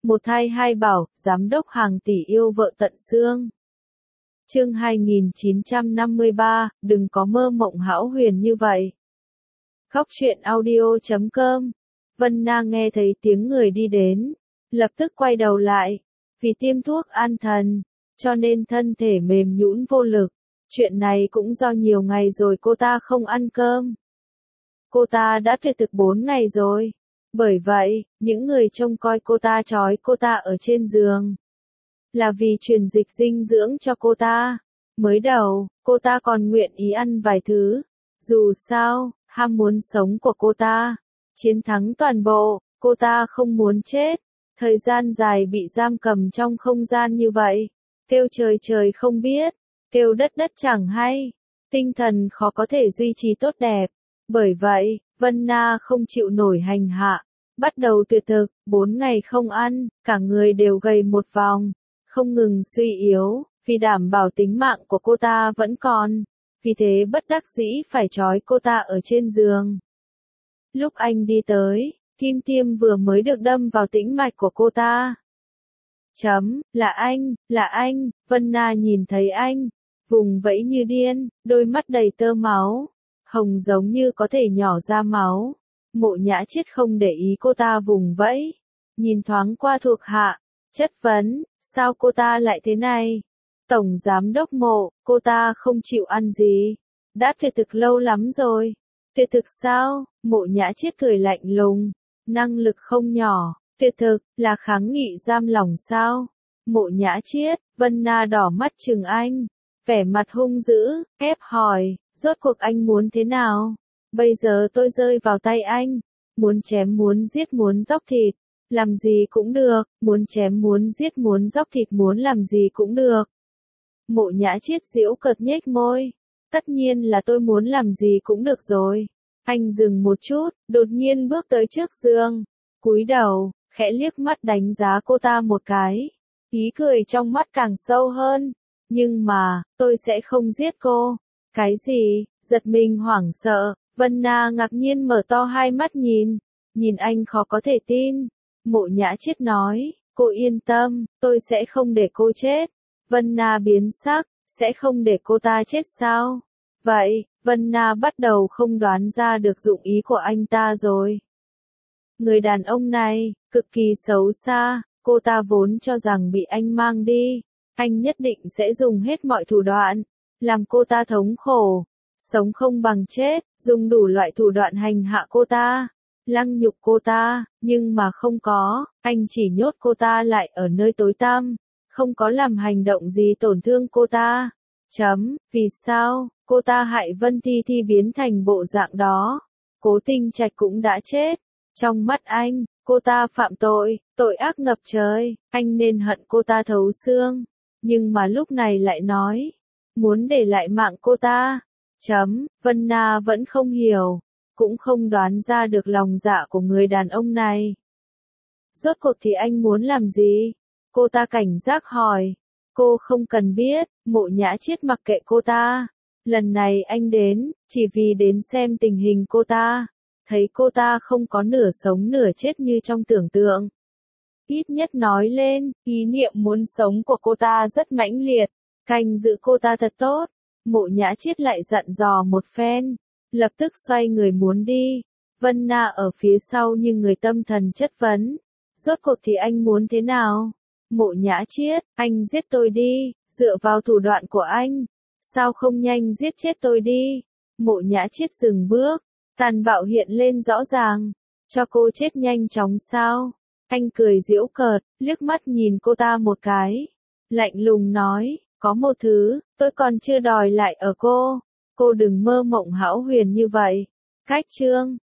Một thai hai bảo, giám đốc hàng tỷ yêu vợ tận xương. Chương 2953, đừng có mơ mộng hão huyền như vậy. Khóc chuyện audio.com. Vân Na nghe thấy tiếng người đi đến, lập tức quay đầu lại, vì tiêm thuốc an thần, cho nên thân thể mềm nhũn vô lực. Chuyện này cũng do nhiều ngày rồi cô ta không ăn cơm. Cô ta đã tuyệt thực 4 ngày rồi. Bởi vậy, những người trông coi cô ta trói cô ta ở trên giường. Là vì truyền dịch dinh dưỡng cho cô ta. Mới đầu, cô ta còn nguyện ý ăn vài thứ. Dù sao, ham muốn sống của cô ta chiến thắng toàn bộ, cô ta không muốn chết. Thời gian dài bị giam cầm trong không gian như vậy, kêu trời trời không biết, kêu đất đất chẳng hay, tinh thần khó có thể duy trì tốt đẹp. Bởi vậy, Vân Na không chịu nổi hành hạ, bắt đầu tuyệt thực, 4 ngày không ăn, cả người đều gầy một vòng, không ngừng suy yếu, vì đảm bảo tính mạng của cô ta vẫn còn, vì thế bất đắc dĩ phải trói cô ta ở trên giường. Lúc anh đi tới, kim tiêm vừa mới được đâm vào tĩnh mạch của cô ta. Là anh, Vân Na nhìn thấy anh, vùng vẫy như điên, đôi mắt đầy tơ máu, hồng giống như có thể nhỏ ra máu. Mộ Nhã Chiết không để ý cô ta vùng vẫy, nhìn thoáng qua thuộc hạ, chất vấn, sao cô ta lại thế này? Tổng giám đốc Mộ, cô ta không chịu ăn gì, đã tuyệt thực lâu lắm rồi. Tuyệt thực sao? Mộ Nhã Chiết cười lạnh lùng, năng lực không nhỏ, tuyệt thực là kháng nghị giam lỏng sao? Mộ Nhã Chiết, Vân Na đỏ mắt chừng anh, vẻ mặt hung dữ, ép hỏi, rốt cuộc anh muốn thế nào? Bây giờ tôi rơi vào tay anh, muốn chém muốn giết muốn dóc thịt, làm gì cũng được, muốn chém muốn giết muốn dóc thịt muốn làm gì cũng được. Mộ Nhã Chiết giễu cợt nhếch môi, tất nhiên là tôi muốn làm gì cũng được rồi. Anh dừng một chút, đột nhiên bước tới trước giường, cúi đầu, khẽ liếc mắt đánh giá cô ta một cái, ý cười trong mắt càng sâu hơn. Nhưng mà, tôi sẽ không giết cô. Cái gì? Giật mình hoảng sợ, Vân Na ngạc nhiên mở to hai mắt nhìn anh khó có thể tin. Mộ Nhã Chiết nói, cô yên tâm, tôi sẽ không để cô chết. Vân Na biến sắc, sẽ không để cô ta chết sao? Vậy, Vân Na bắt đầu không đoán ra được dụng ý của anh ta rồi. Người đàn ông này, cực kỳ xấu xa, cô ta vốn cho rằng bị anh mang đi, anh nhất định sẽ dùng hết mọi thủ đoạn, làm cô ta thống khổ, sống không bằng chết, dùng đủ loại thủ đoạn hành hạ cô ta, lăng nhục cô ta, nhưng mà không có, anh chỉ nhốt cô ta lại ở nơi tối tăm, không có làm hành động gì tổn thương cô ta. Vì sao, cô ta hại Vân Thi Thi biến thành bộ dạng đó? Cố Tinh Trạch cũng đã chết. Trong mắt anh, cô ta phạm tội, tội ác ngập trời, anh nên hận cô ta thấu xương. Nhưng mà lúc này lại nói, muốn để lại mạng cô ta. Vân Na vẫn không hiểu, cũng không đoán ra được lòng dạ của người đàn ông này. Rốt cuộc thì anh muốn làm gì? Cô ta cảnh giác hỏi. Cô không cần biết, Mộ Nhã Chiết mặc kệ cô ta. Lần này anh đến, chỉ vì đến xem tình hình cô ta. Thấy cô ta không có nửa sống nửa chết như trong tưởng tượng. Ít nhất nói lên, ý niệm muốn sống của cô ta rất mãnh liệt. Canh giữ cô ta thật tốt. Mộ Nhã Chiết lại dặn dò một phen, lập tức xoay người muốn đi. Vân Na ở phía sau như người tâm thần chất vấn. Rốt cuộc thì anh muốn thế nào? Mộ Nhã Chiết, anh giết tôi đi, dựa vào thủ đoạn của anh. Sao không nhanh giết chết tôi đi? Mộ Nhã Chiết dừng bước, tàn bạo hiện lên rõ ràng. Cho cô chết nhanh chóng sao? Anh cười giễu cợt, liếc mắt nhìn cô ta một cái. Lạnh lùng nói, có một thứ, tôi còn chưa đòi lại ở cô. Cô đừng mơ mộng hão huyền như vậy. Cách chương